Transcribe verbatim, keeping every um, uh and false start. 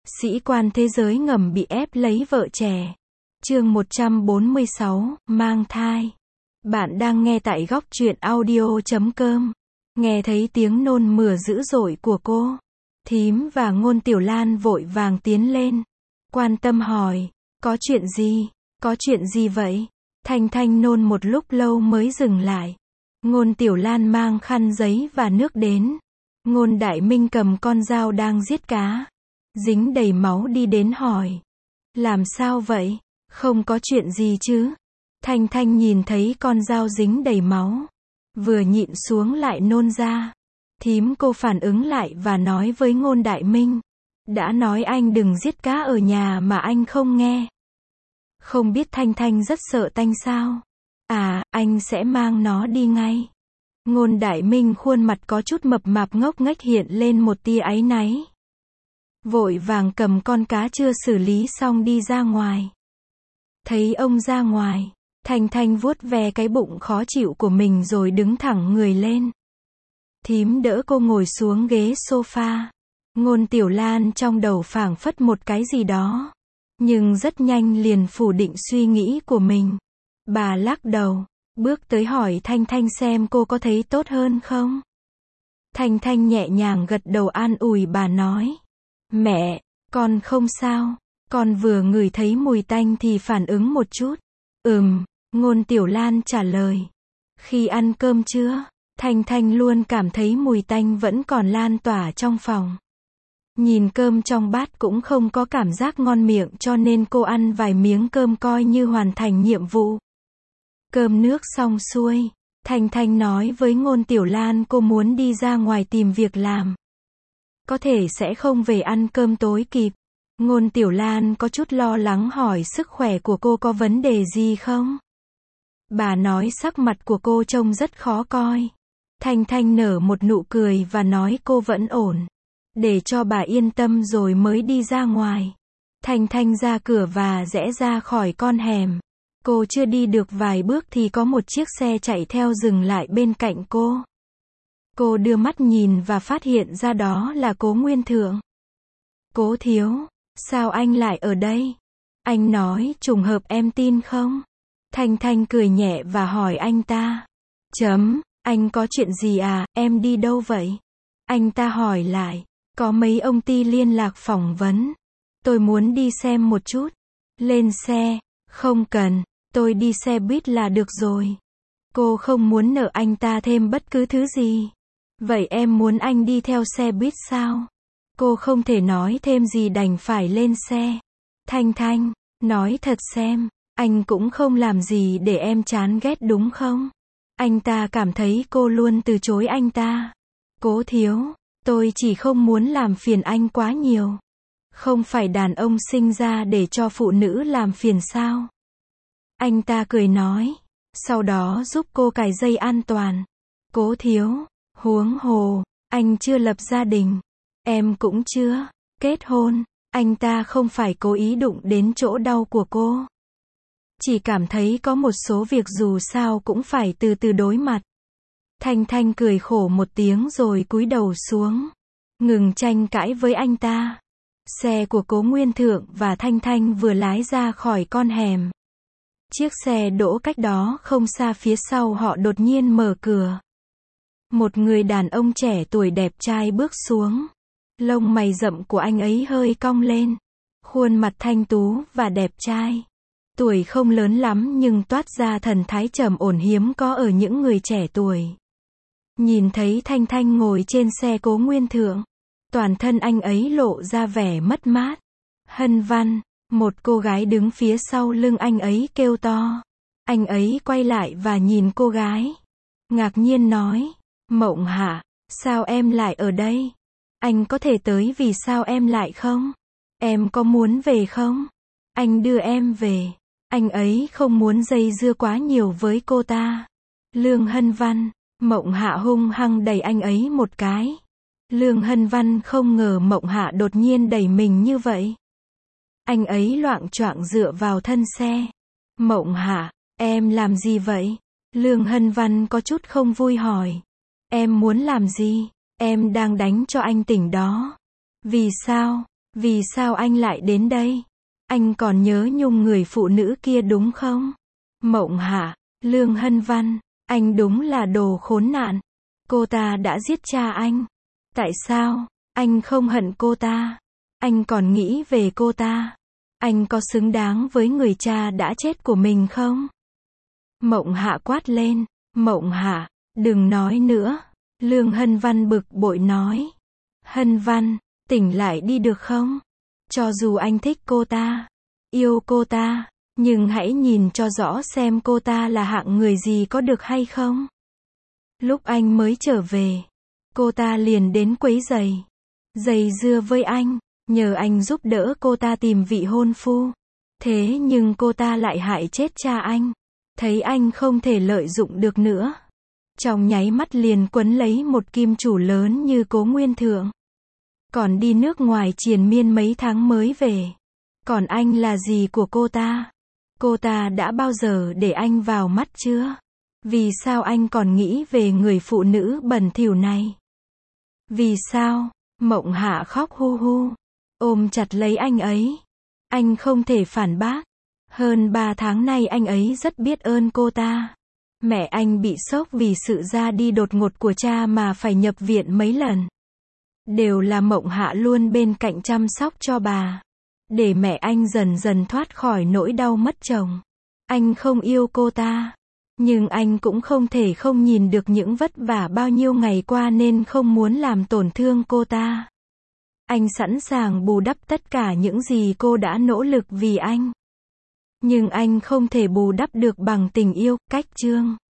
Sĩ quan thế giới ngầm bị ép lấy vợ trẻ. Chương một trăm bốn mươi sáu, mang thai. Bạn đang nghe tại góc truyện audio chấm com. Nghe thấy tiếng nôn mửa dữ dội của cô. Thím và Ngôn Tiểu Lan vội vàng tiến lên. Quan tâm hỏi, có chuyện gì? Có chuyện gì vậy? Thanh Thanh nôn một lúc lâu mới dừng lại. Ngôn Tiểu Lan mang khăn giấy và nước đến. Ngôn Đại Minh cầm con dao đang giết cá. Dính đầy máu đi đến hỏi. Làm sao vậy? Không có chuyện gì chứ? Thanh Thanh nhìn thấy con dao dính đầy máu. Vừa nhịn xuống lại nôn ra. Thím cô phản ứng lại và nói với Ngôn Đại Minh. Đã nói anh đừng giết cá ở nhà mà anh không nghe. Không biết Thanh Thanh rất sợ tanh sao? À, anh sẽ mang nó đi ngay. Ngôn Đại Minh khuôn mặt có chút mập mạp ngốc nghếch hiện lên một tia áy náy. Vội vàng cầm con cá chưa xử lý xong đi ra ngoài. Thấy ông ra ngoài, Thanh Thanh vuốt ve cái bụng khó chịu của mình rồi đứng thẳng người lên. Thím đỡ cô ngồi xuống ghế sofa. Ngôn Tiểu Lan trong đầu phảng phất một cái gì đó. Nhưng rất nhanh liền phủ định suy nghĩ của mình. Bà lắc đầu, bước tới hỏi Thanh Thanh xem cô có thấy tốt hơn không. Thanh Thanh nhẹ nhàng gật đầu an ủi bà nói. Mẹ, con không sao, con vừa ngửi thấy mùi tanh thì phản ứng một chút. Ừm, Ngôn Tiểu Lan trả lời. Khi ăn cơm trưa, Thanh Thanh luôn cảm thấy mùi tanh vẫn còn lan tỏa trong phòng. Nhìn cơm trong bát cũng không có cảm giác ngon miệng cho nên cô ăn vài miếng cơm coi như hoàn thành nhiệm vụ. Cơm nước xong xuôi, Thanh Thanh nói với Ngôn Tiểu Lan cô muốn đi ra ngoài tìm việc làm. Có thể sẽ không về ăn cơm tối kịp. Ngôn Tiểu Lan có chút lo lắng hỏi sức khỏe của cô có vấn đề gì không? Bà nói sắc mặt của cô trông rất khó coi. Thanh Thanh nở một nụ cười và nói cô vẫn ổn. Để cho bà yên tâm rồi mới đi ra ngoài. Thanh Thanh ra cửa và rẽ ra khỏi con hẻm. Cô chưa đi được vài bước thì có một chiếc xe chạy theo dừng lại bên cạnh cô. Cô đưa mắt nhìn và phát hiện ra đó là Cố Nguyên Thượng. Cố thiếu, sao anh lại ở đây? Anh nói trùng hợp em tin không? Thanh Thanh cười nhẹ và hỏi anh ta. Chấm, anh có chuyện gì à, em đi đâu vậy? Anh ta hỏi lại. Có mấy ông ty liên lạc phỏng vấn. Tôi muốn đi xem một chút. Lên xe. Không cần, tôi đi xe buýt là được rồi. Cô không muốn nợ anh ta thêm bất cứ thứ gì. Vậy em muốn anh đi theo xe buýt sao? Cô không thể nói thêm gì đành phải lên xe. Thanh Thanh, nói thật xem, anh cũng không làm gì để em chán ghét đúng không? Anh ta cảm thấy cô luôn từ chối anh ta. Cố thiếu, tôi chỉ không muốn làm phiền anh quá nhiều. Không phải đàn ông sinh ra để cho phụ nữ làm phiền sao? Anh ta cười nói. Sau đó giúp cô cài dây an toàn. Cố thiếu, huống hồ, anh chưa lập gia đình. Em cũng chưa kết hôn. Anh ta không phải cố ý đụng đến chỗ đau của cô. Chỉ cảm thấy có một số việc dù sao cũng phải từ từ đối mặt. Thanh Thanh cười khổ một tiếng rồi cúi đầu xuống. Ngừng tranh cãi với anh ta. Xe của Cố Nguyên Thượng và Thanh Thanh vừa lái ra khỏi con hẻm. Chiếc xe đỗ cách đó không xa, phía sau họ đột nhiên mở cửa. Một người đàn ông trẻ tuổi đẹp trai bước xuống. Lông mày rậm của anh ấy hơi cong lên. Khuôn mặt thanh tú và đẹp trai. Tuổi không lớn lắm nhưng toát ra thần thái trầm ổn hiếm có ở những người trẻ tuổi. Nhìn thấy Thanh Thanh ngồi trên xe Cố Nguyên Thượng. Toàn thân anh ấy lộ ra vẻ mất mát. Hân Văn, một cô gái đứng phía sau lưng anh ấy kêu to. Anh ấy quay lại và nhìn cô gái. Ngạc nhiên nói. Mộng Hạ, sao em lại ở đây? Anh có thể tới vì sao em lại không? Em có muốn về không? Anh đưa em về. Anh ấy không muốn dây dưa quá nhiều với cô ta. Lương Hân Văn, Mộng Hạ hung hăng đẩy anh ấy một cái. Lương Hân Văn không ngờ Mộng Hạ đột nhiên đẩy mình như vậy. Anh ấy loạng choạng dựa vào thân xe. Mộng Hạ, em làm gì vậy? Lương Hân Văn có chút không vui hỏi. Em muốn làm gì? Em đang đánh cho anh tỉnh đó. Vì sao? Vì sao anh lại đến đây? Anh còn nhớ Nhung người phụ nữ kia đúng không? Mộng Hạ, Lương Hân Văn, anh đúng là đồ khốn nạn. Cô ta đã giết cha anh. Tại sao? Anh không hận cô ta. Anh còn nghĩ về cô ta. Anh có xứng đáng với người cha đã chết của mình không? Mộng Hạ quát lên. Mộng Hạ, đừng nói nữa. Lương Hân Văn bực bội nói. Hân Văn, tỉnh lại đi được không? Cho dù anh thích cô ta, yêu cô ta, nhưng hãy nhìn cho rõ xem cô ta là hạng người gì có được hay không? Lúc anh mới trở về, cô ta liền đến quấy rầy, giày dưa với anh, nhờ anh giúp đỡ cô ta tìm vị hôn phu. Thế nhưng cô ta lại hại chết cha anh. Thấy anh không thể lợi dụng được nữa, trong nháy mắt liền quấn lấy một kim chủ lớn như Cố Nguyên Thượng. Còn đi nước ngoài triền miên mấy tháng mới về. Còn anh là gì của cô ta? Cô ta đã bao giờ để anh vào mắt chưa? Vì sao anh còn nghĩ về người phụ nữ bẩn thỉu này? Vì sao? Mộng Hạ khóc hu hu, ôm chặt lấy anh ấy. Anh không thể phản bác. Hơn ba tháng nay anh ấy rất biết ơn cô ta. Mẹ anh bị sốc vì sự ra đi đột ngột của cha mà phải nhập viện mấy lần. Đều là Mộng Hạ luôn bên cạnh chăm sóc cho bà, để mẹ anh dần dần thoát khỏi nỗi đau mất chồng. Anh không yêu cô ta, nhưng anh cũng không thể không nhìn được những vất vả bao nhiêu ngày qua nên không muốn làm tổn thương cô ta. Anh sẵn sàng bù đắp tất cả những gì cô đã nỗ lực vì anh. Nhưng anh không thể bù đắp được bằng tình yêu, cách Trương.